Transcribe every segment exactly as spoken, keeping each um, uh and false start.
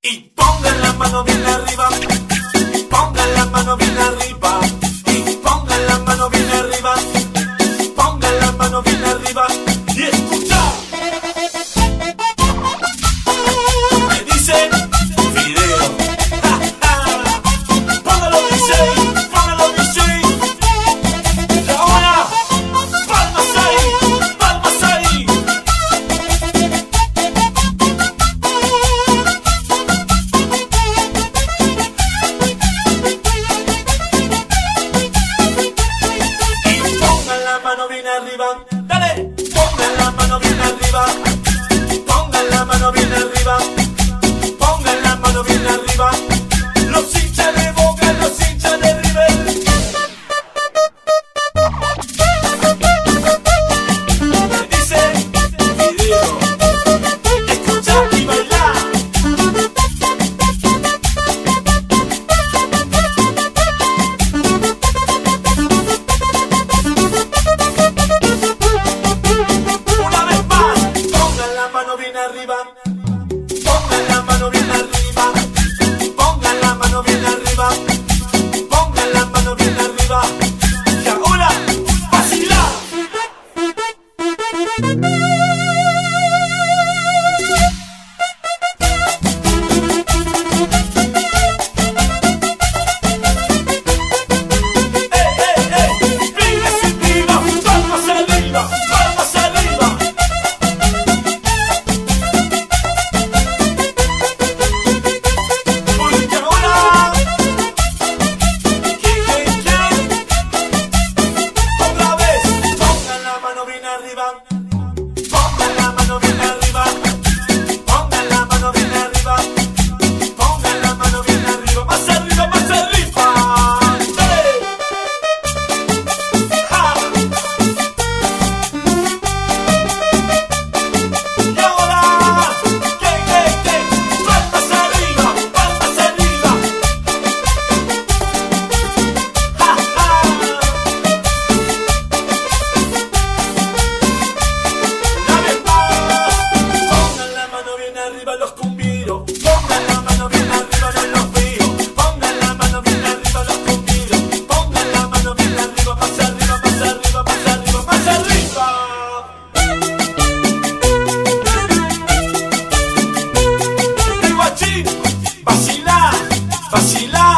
Y pongan la mano bien arriba, pongan la mano bien arriba, y pongan la mano bien arriba, pongan la mano bien arriba, y escucha. Me dicen video, ja, ja. Póngalo D J, póngalo D J. Y ahora, palmas ahí, palmas ahí. Bien arriba, dale, pongan la mano bien arriba, pongan la mano bien arriba, pongan la mano bien arriba, los hinchas de Boca, los hinchas de River. Me dice video, escucha y bailar. Bien arriba, pongan la mano bien arriba, pongan la mano bien arriba, pongan la mano bien arriba, y ahora, vacila. ¡Ey, ey, ey! ¡Vive sin viva! ¡Palmas arriba! ¡Palmas arriba! Pongan la mano bien arriba, pongan la mano bien arriba, pongan la mano bien arriba, más arriba, más arriba. ¡Dale! ¡Ja! Y ahora, ¿qué, qué, qué? Palmas arriba, palmas arriba. ¡Ja, ja! Arriba los cumbiros, pongan la mano bien arriba, no los veo. Pongan la mano bien arriba los cumbiros, pongan la mano bien arriba, más arriba, más arriba, más arriba, más arriba. El guachín, vacila, vacila.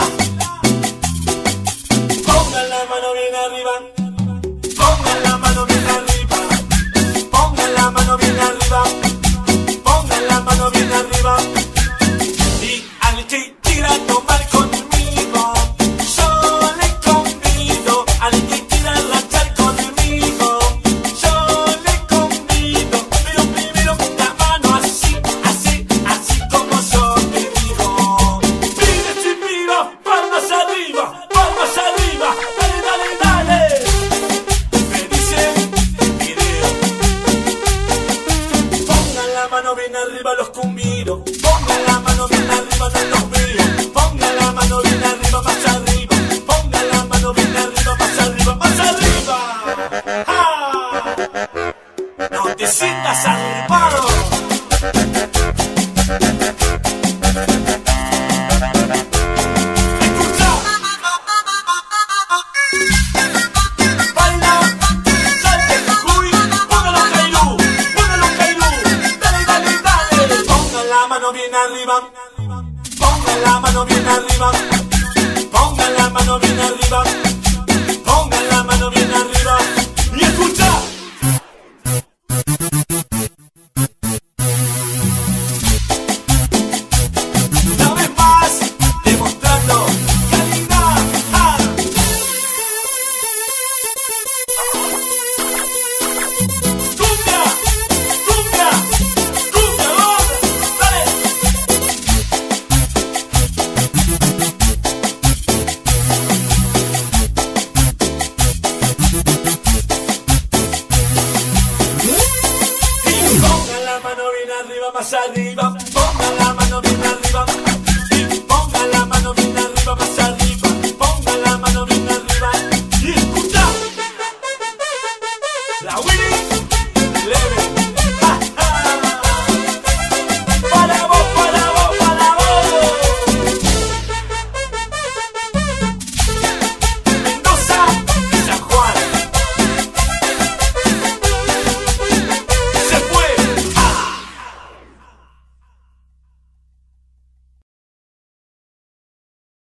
Pongan la mano bien arriba, pongan la mano bien arriba, pongan la mano bien arriba. Pongan la mano bien arriba. Y al que quiera tomar conmigo, yo le convido. Al que quiera rachar conmigo, yo le convido. Pero primero la mano así, así, así como yo te digo. Pide sin miro, palmas arriba, palmas arriba. Dale, dale, dale. Me dicen video. Pongan la mano bien arriba los cumbiros, pongan la mano bien arriba, no los veo. Pongan la mano bien arriba, más arriba, pongan la mano bien arriba, más arriba, más arriba. ¡Ah! No te sientas agrupado. Escucha. Baila, salte, uy, póngalo cailú, póngalo cailú. Dale, dale, dale. Pongan la mano bien arriba, pongan la mano bien arriba, pongan la mano bien arriba, pongan la mano bien arriba, y escucha.